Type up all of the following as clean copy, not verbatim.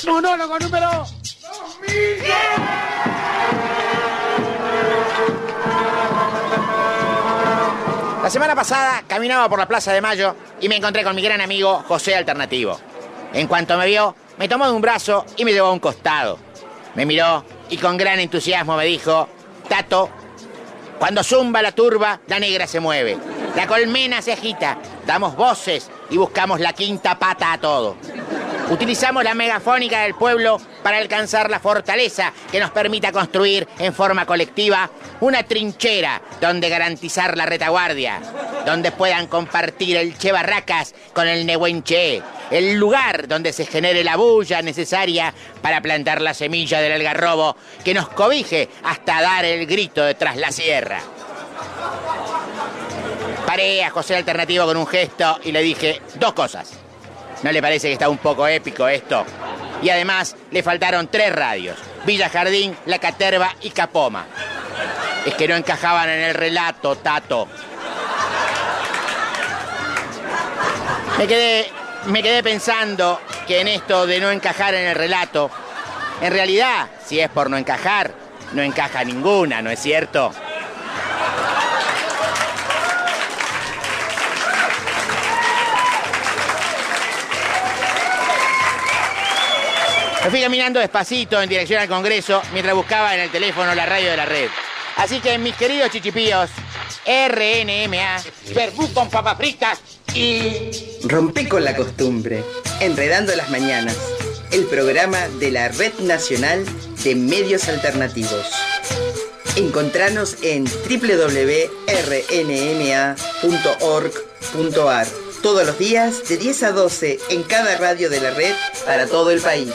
Monólogo número 2000. La semana pasada caminaba por la Plaza de Mayo y me encontré con mi gran amigo José Alternativo. En cuanto me vio, me tomó de un brazo y me llevó a un costado. Me miró y con gran entusiasmo me dijo: Tato, cuando zumba la turba, la negra se mueve. La colmena se agita, damos voces y buscamos la quinta pata a todo. Utilizamos la megafónica del pueblo para alcanzar la fortaleza que nos permita construir en forma colectiva una trinchera donde garantizar la retaguardia, donde puedan compartir el Che Barracas con el Nehuenche, el lugar donde se genere la bulla necesaria para plantar la semilla del algarrobo que nos cobije hasta dar el grito de tras la sierra. Paré a José Alternativo con un gesto y le dije dos cosas. ¿No le parece que está un poco épico esto? Y además le faltaron 3 radios: Villa Jardín, La Caterva y Capoma. Es que no encajaban en el relato, Tato. Me quedé pensando que en esto de no encajar en el relato, en realidad, si es por no encajar, no encaja ninguna, ¿no es cierto? Me fui caminando despacito en dirección al Congreso mientras buscaba en el teléfono la radio de la red. Así que, mis queridos chichipíos, RNMA, verbú con papas fritas y... Rompé con la costumbre, Enredando las Mañanas, el programa de la Red Nacional de Medios Alternativos. Encontranos en www.rnma.org.ar todos los días de 10 a 12 en cada radio de la red para todo el país.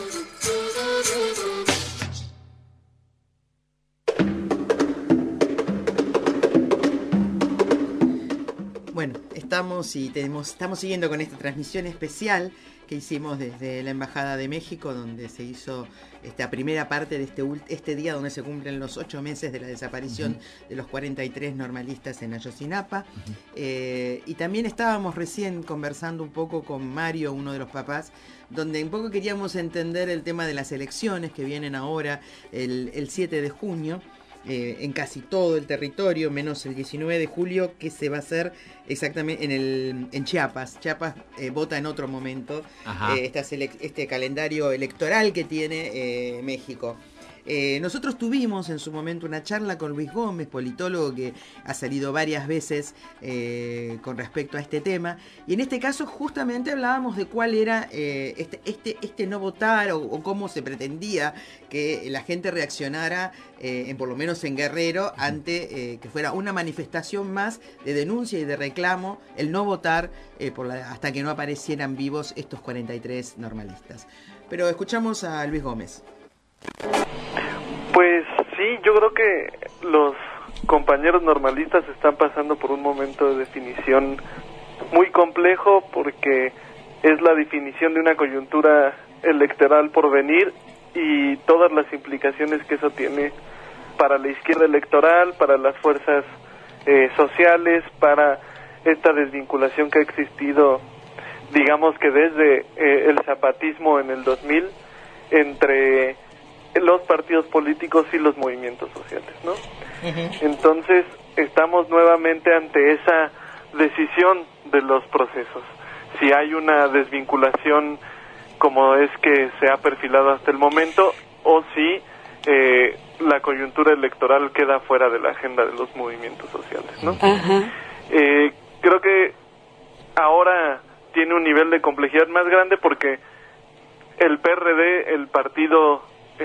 Bueno, estamos siguiendo con esta transmisión especial que hicimos desde la Embajada de México, donde se hizo esta primera parte de este día donde se cumplen los 8 meses de la desaparición de los 43 normalistas en Ayotzinapa. Y también estábamos recién conversando un poco con Mario, uno de los papás, donde un poco queríamos entender el tema de las elecciones que vienen ahora el 7 de junio. En casi todo el territorio, menos el 19 de julio, que se va a hacer exactamente en Chiapas. Chiapas vota en otro momento este calendario electoral que tiene México. Nosotros tuvimos en su momento una charla con Luis Gómez, politólogo que ha salido varias veces con respecto a este tema, y en este caso justamente hablábamos de cuál era este no votar o cómo se pretendía que la gente reaccionara, por lo menos en Guerrero, ante que fuera una manifestación más de denuncia y de reclamo, el no votar hasta que no aparecieran vivos estos 43 normalistas. Pero escuchamos a Luis Gómez. Pues sí, yo creo que los compañeros normalistas están pasando por un momento de definición muy complejo, porque es la definición de una coyuntura electoral por venir y todas las implicaciones que eso tiene para la izquierda electoral, para las fuerzas sociales, para esta desvinculación que ha existido, digamos que desde el zapatismo en el 2000, entre los partidos políticos y los movimientos sociales, ¿no? Entonces, estamos nuevamente ante esa decisión de los procesos. Si hay una desvinculación como es que se ha perfilado hasta el momento, o si la coyuntura electoral queda fuera de la agenda de los movimientos sociales, ¿no? Creo que ahora tiene un nivel de complejidad más grande porque el PRD, el partido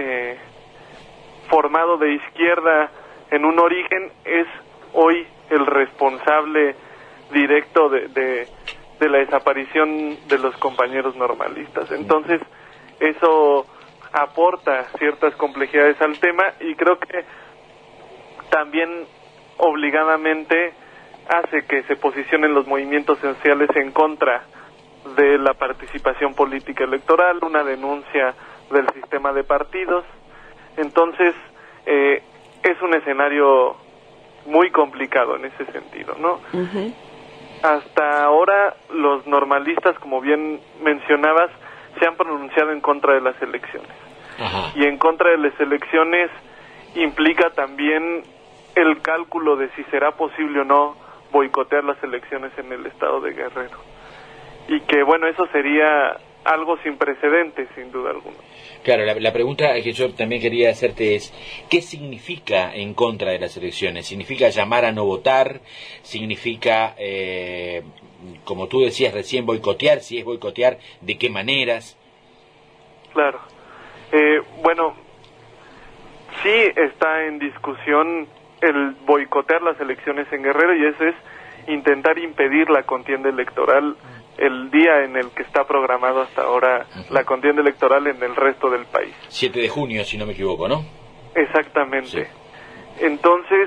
formado de izquierda en un origen, es hoy el responsable directo de la desaparición de los compañeros normalistas. Entonces, eso aporta ciertas complejidades al tema, y creo que también obligadamente hace que se posicionen los movimientos sociales en contra de la participación política electoral, una denuncia del sistema de partidos. Entonces, es un escenario muy complicado en ese sentido, ¿no? Hasta ahora los normalistas, como bien mencionabas, se han pronunciado en contra de las elecciones. Ajá. Y en contra de las elecciones implica también el cálculo de si será posible o no boicotear las elecciones en el estado de Guerrero. Y que, bueno, eso sería algo sin precedentes, sin duda alguna. Claro, la pregunta que yo también quería hacerte es, ¿qué significa en contra de las elecciones? ¿Significa llamar a no votar? ¿Significa, como tú decías recién, boicotear? Si es boicotear, ¿de qué maneras? Claro. Bueno, sí está en discusión el boicotear las elecciones en Guerrero, y eso es intentar impedir la contienda electoral el día en el que está programado hasta ahora la contienda electoral en el resto del país. 7 de junio, si no me equivoco, ¿no? Exactamente. Sí. Entonces,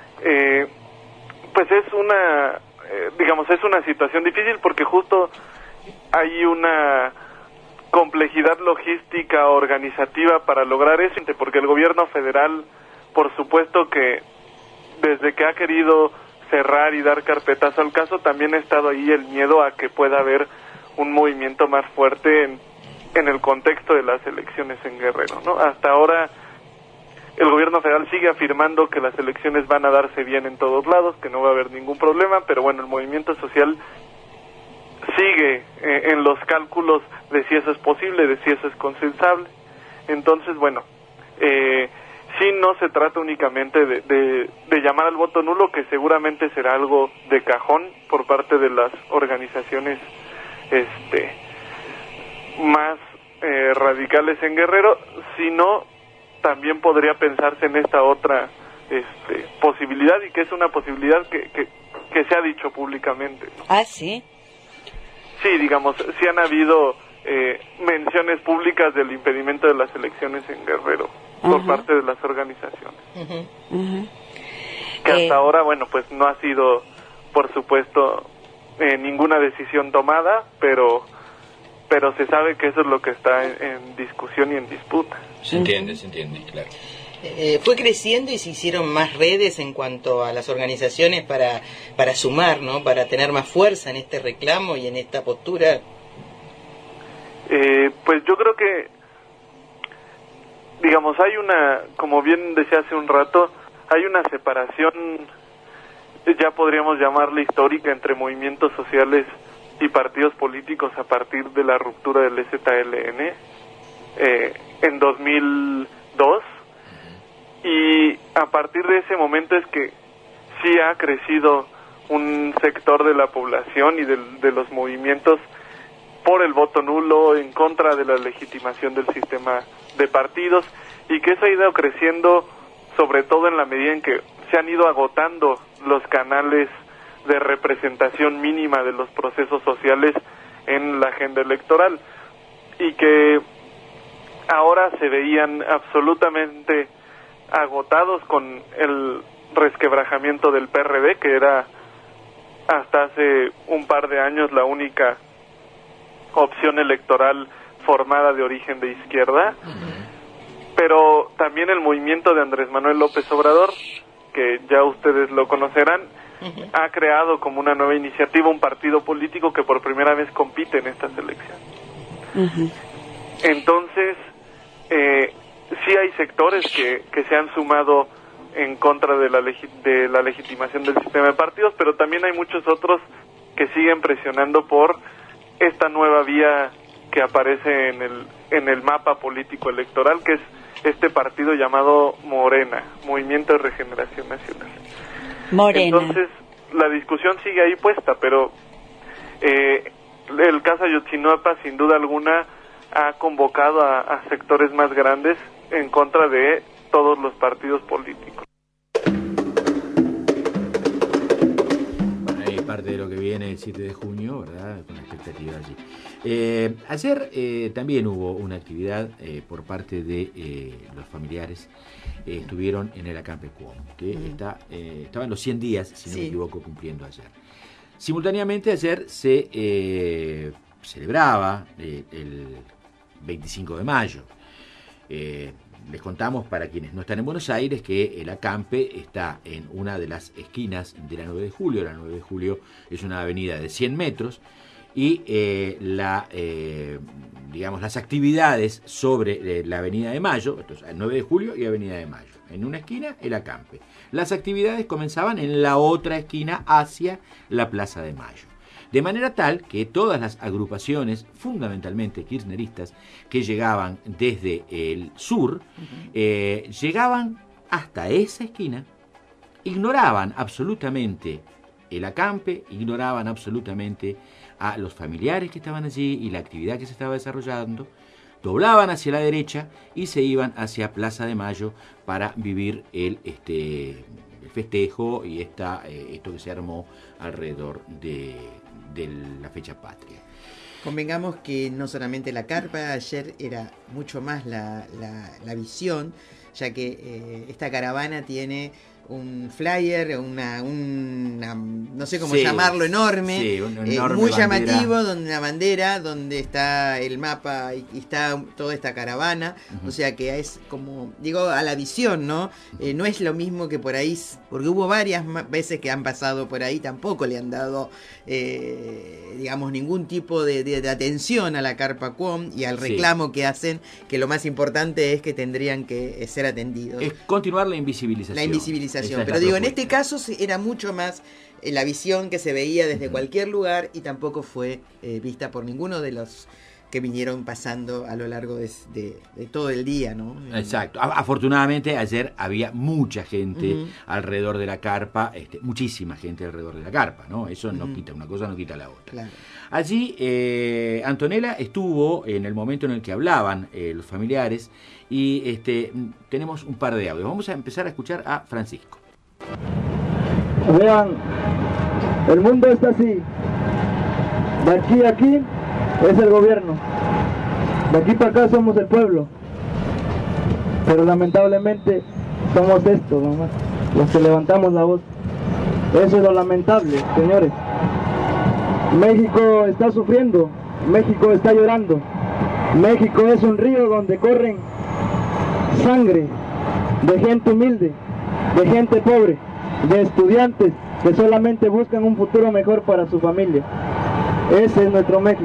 pues es una, es una situación difícil porque justo hay una complejidad logística organizativa para lograr eso, porque el gobierno federal, por supuesto que desde que ha querido cerrar y dar carpetazo al caso, también ha estado ahí el miedo a que pueda haber un movimiento más fuerte en el contexto de las elecciones en Guerrero, ¿no? Hasta ahora el gobierno federal sigue afirmando que las elecciones van a darse bien en todos lados, que no va a haber ningún problema, pero bueno, el movimiento social sigue en los cálculos de si eso es posible, de si eso es consensable. Entonces, bueno, sí, no se trata únicamente de llamar al voto nulo, que seguramente será algo de cajón por parte de las organizaciones más radicales en Guerrero, sino también podría pensarse en esta otra posibilidad, y que es una posibilidad que se ha dicho públicamente, ¿no? Ah, sí. Sí, digamos, sí han habido menciones públicas del impedimento de las elecciones en Guerrero por parte de las organizaciones. Que hasta ahora, bueno, pues no ha sido, por supuesto, ninguna decisión tomada, pero se sabe que eso es lo que está en discusión y en disputa. Se entiende, claro. Fue creciendo y se hicieron más redes en cuanto a las organizaciones para sumar, ¿no? Para tener más fuerza en este reclamo y en esta postura. Pues yo creo que, digamos, hay una, como bien decía hace un rato, hay una separación, ya podríamos llamarla histórica, entre movimientos sociales y partidos políticos a partir de la ruptura del EZLN en 2002. Y a partir de ese momento es que sí ha crecido un sector de la población y de los movimientos por el voto nulo, en contra de la legitimación del sistema de partidos, y que eso ha ido creciendo sobre todo en la medida en que se han ido agotando los canales de representación mínima de los procesos sociales en la agenda electoral, y que ahora se veían absolutamente agotados con el resquebrajamiento del PRD, que era hasta hace un par de años la única opción electoral formada de origen de izquierda, pero también el movimiento de Andrés Manuel López Obrador, que ya ustedes lo conocerán, ha creado como una nueva iniciativa un partido político que por primera vez compite en estas elecciones. Entonces, sí hay sectores que se han sumado en contra de la legitimación del sistema de partidos, pero también hay muchos otros que siguen presionando por esta nueva vía que aparece en el mapa político electoral, que es este partido llamado Morena, Movimiento de Regeneración Nacional. Morena. Entonces, la discusión sigue ahí puesta, pero el caso Ayotzinapa, sin duda alguna, ha convocado a sectores más grandes en contra de todos los partidos políticos. Bueno, ahí parte de lo que viene el 7 de junio, ¿verdad? Con expectativa allí. Ayer también hubo una actividad por parte de los familiares. Estuvieron en el Acampe Cuomo, que estaban los 100 días, si no me equivoco, cumpliendo ayer. Simultáneamente ayer se celebraba el 25 de mayo. Les contamos, para quienes no están en Buenos Aires, que el Acampe está en una de las esquinas de la 9 de julio. La 9 de julio es una avenida de 100 metros y la digamos, las actividades sobre la Avenida de Mayo, esto es el 9 de julio y Avenida de Mayo. En una esquina, el acampe. Las actividades comenzaban en la otra esquina hacia la Plaza de Mayo. De manera tal que todas las agrupaciones, fundamentalmente kirchneristas, que llegaban desde el sur, llegaban hasta esa esquina, ignoraban absolutamente el acampe, ignoraban absolutamente a los familiares que estaban allí y la actividad que se estaba desarrollando, doblaban hacia la derecha y se iban hacia Plaza de Mayo para vivir el festejo y esto que se armó alrededor de la fecha patria. Convengamos que no solamente la carpa, ayer era mucho más la visión, ya que esta caravana tiene un flyer, una no sé cómo llamarlo, enorme, sí, una enorme muy bandera. llamativo, donde una bandera, donde está el mapa y está toda esta caravana, o sea que es como, digo, a la visión, ¿no? No es lo mismo que por ahí, porque hubo varias veces que han pasado por ahí, tampoco le han dado, digamos, ningún tipo de atención a la carpa Quom y al reclamo que hacen, que lo más importante es que tendrían que ser atendidos. Es continuar la invisibilización. La invisibilización. Esa es Pero la digo, en propuesta. este caso era mucho más la visión que se veía desde cualquier lugar y tampoco fue vista por ninguno de los que vinieron pasando a lo largo de todo el día, ¿no? Exacto. Afortunadamente ayer había mucha gente alrededor de la carpa, muchísima gente alrededor de la carpa, ¿no? Eso no quita una cosa, no quita la otra. Claro. Allí Antonella estuvo en el momento en el que hablaban los familiares y tenemos un par de audios. Vamos a empezar a escuchar a Francisco. Vean, el mundo está así. De aquí a aquí es el gobierno. De aquí para acá somos el pueblo. Pero lamentablemente somos esto, nomás, los que levantamos la voz. Eso es lo lamentable, señores. México está sufriendo, México está llorando. México es un río donde corren sangre de gente humilde, de gente pobre, de estudiantes que solamente buscan un futuro mejor para su familia. Ese es nuestro México.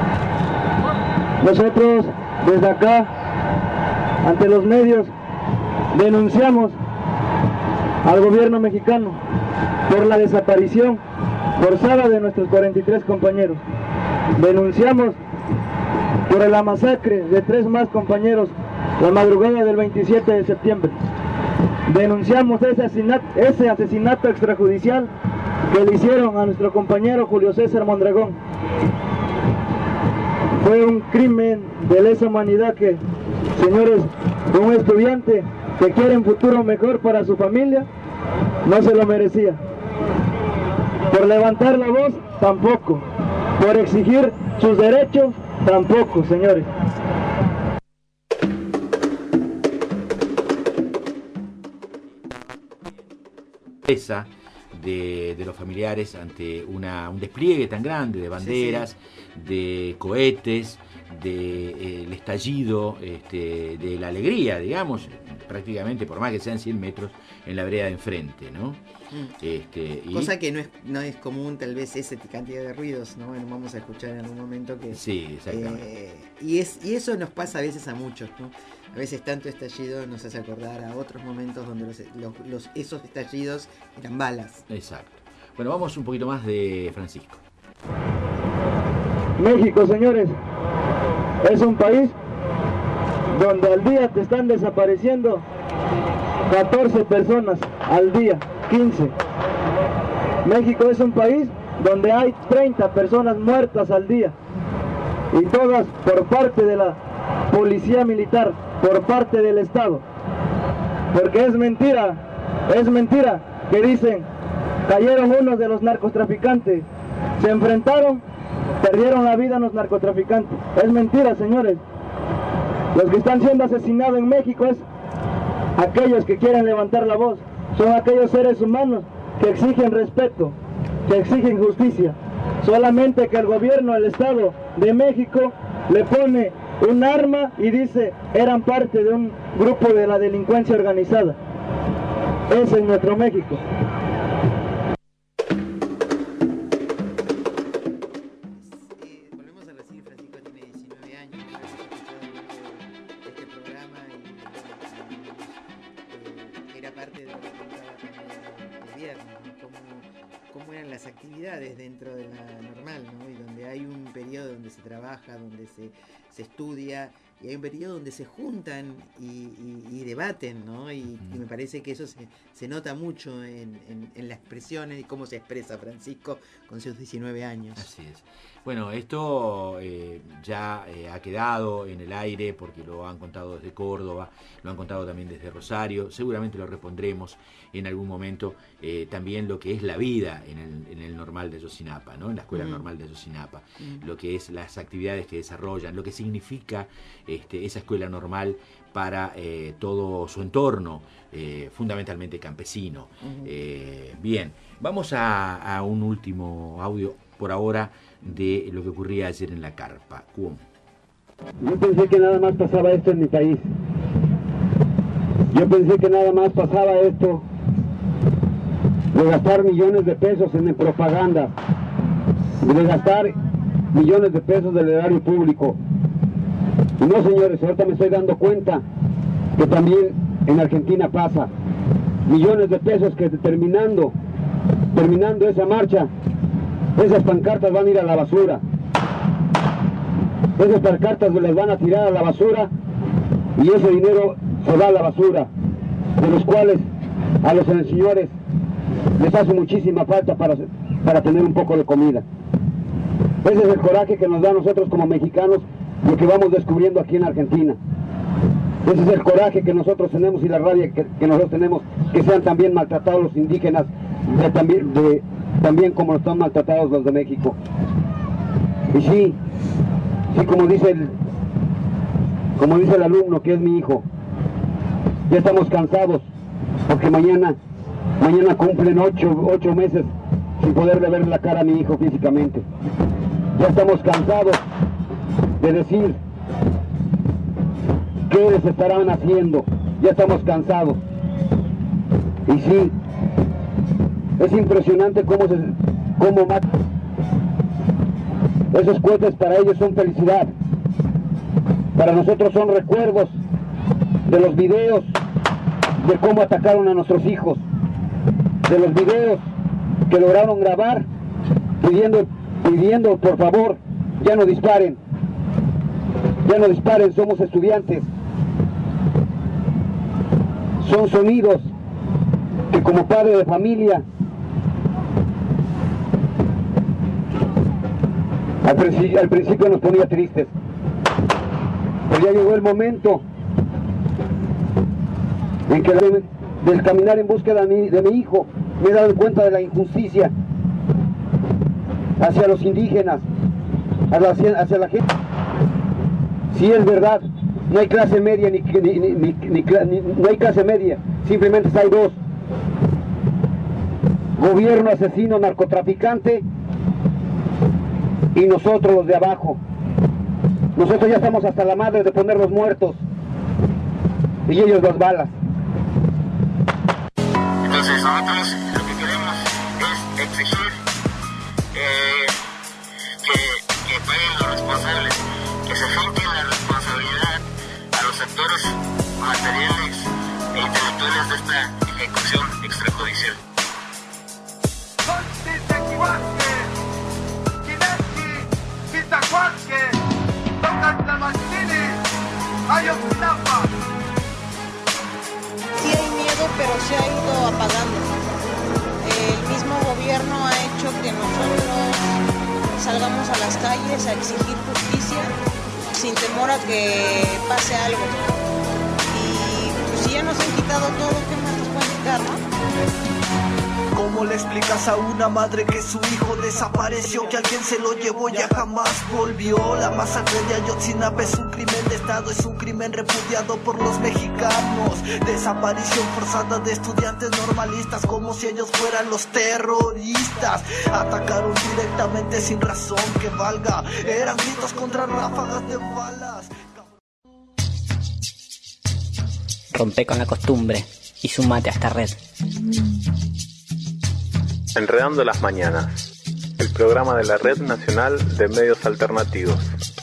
Nosotros desde acá, ante los medios, denunciamos al gobierno mexicano por la desaparición forzada de nuestros 43 compañeros. Denunciamos por la masacre de 3 más compañeros la madrugada del 27 de septiembre. Denunciamos ese asesinato extrajudicial que le hicieron a nuestro compañero Julio César Mondragón. Fue un crimen de lesa humanidad que, señores, un estudiante que quiere un futuro mejor para su familia, no se lo merecía. Por levantar la voz, tampoco. Por exigir sus derechos, tampoco, señores. De los familiares ante un despliegue tan grande de banderas, de cohetes, del estallido, de la alegría, digamos, prácticamente por más que sean 100 metros en la vereda de enfrente, ¿no? Cosa que no es común, tal vez, esa cantidad de ruidos, ¿no? Bueno, vamos a escuchar en algún momento que... Sí, exactamente. Y eso nos pasa a veces a muchos, ¿no? A veces tanto estallido nos hace acordar a otros momentos donde esos estallidos eran balas. Exacto. Bueno, vamos un poquito más de Francisco. México, señores, es un país donde al día te están desapareciendo 14 personas al día, 15. México es un país donde hay 30 personas muertas al día, y todas por parte de la policía militar, por parte del Estado. Porque es mentira que dicen, cayeron unos de los narcotraficantes, se enfrentaron, perdieron la vida los narcotraficantes. Es mentira, señores. Los que están siendo asesinados en México es aquellos que quieren levantar la voz, son aquellos seres humanos que exigen respeto, que exigen justicia. Solamente que el gobierno, el Estado de México le pone un arma y dice, eran parte de un grupo de la delincuencia organizada. Ese es nuestro México. Volvemos a decir, Francisco tiene 19 años que hemos escuchado de este programa y era parte de lo que contaba también el viernes, ¿no? Cómo eran las actividades dentro de la normal, ¿no? Y donde hay un periodo donde se trabaja, donde se estudia, y hay un periodo donde se juntan y debaten, ¿no? Y me parece que eso se nota mucho en las expresiones y cómo se expresa Francisco con sus 19 años. Así es. Bueno, esto ya ha quedado en el aire porque lo han contado desde Córdoba, lo han contado también desde Rosario, seguramente lo repondremos en algún momento, también lo que es la vida en el normal de Ayotzinapa, ¿no? En la escuela normal de Ayotzinapa, lo que es las actividades que desarrollan, lo que significa esa escuela normal para todo su entorno, fundamentalmente campesino. Bien, vamos a un último audio por ahora de lo que ocurría ayer en la carpa. Yo pensé que nada más pasaba esto en mi país. Yo pensé que nada más pasaba esto de gastar millones de pesos en propaganda, de gastar millones de pesos del erario público. Y no, señores, ahorita me estoy dando cuenta que también en Argentina pasa. Millones de pesos que terminando esa marcha, esas pancartas van a ir a la basura. Esas pancartas las van a tirar a la basura y ese dinero se va a la basura, de los cuales a los señores les hace muchísima falta para tener un poco de comida. Ese es el coraje que nos da a nosotros como mexicanos, lo que vamos descubriendo aquí en Argentina. Ese es el coraje que nosotros tenemos y la rabia que nosotros tenemos, que sean también maltratados los indígenas, también como están maltratados los de México. Y sí, como dice el alumno que es mi hijo, ya estamos cansados, porque mañana cumplen 8 meses sin poderle ver la cara a mi hijo físicamente. Ya estamos cansados de decir qué les estarán haciendo, ya estamos cansados. Y sí, es impresionante cómo matan. Esos cohetes para ellos son felicidad, para nosotros son recuerdos de los videos de cómo atacaron a nuestros hijos, de los videos que lograron grabar pidiendo por favor, ya no disparen, somos estudiantes. Son sonidos que como padre de familia al principio nos ponía tristes, pero ya llegó el momento en que del caminar en búsqueda de mi hijo me he dado cuenta de la injusticia hacia los indígenas, hacia la gente. Si es verdad, no hay clase media no hay clase media, simplemente hay dos: gobierno asesino, narcotraficante, y nosotros los de abajo. Nosotros ya estamos hasta la madre de ponerlos muertos y ellos las balas. Entonces nosotros lo que queremos es exigir que paguen los responsables, que se finquen la responsabilidad a los actores materiales e intelectuales de esta ejecución extrajudicial. Sí hay miedo, pero se ha ido apagando. El mismo gobierno ha hecho que nosotros salgamos a las calles a exigir justicia sin temor a que pase algo. Y pues, si ya nos han quitado todo, ¿qué más nos pueden quitar, no? ¿Cómo le explicas a una madre que su hijo desapareció, que alguien se lo llevó y ya jamás volvió? La masacre de Ayotzinapa es un crimen de Estado, es un crimen repudiado por los mexicanos. Desaparición forzada de estudiantes normalistas como si ellos fueran los terroristas. Atacaron directamente sin razón que valga, eran gritos contra ráfagas de balas. Rompe con la costumbre y sumate a esta red. Enredando las Mañanas, el programa de la Red Nacional de Medios Alternativos.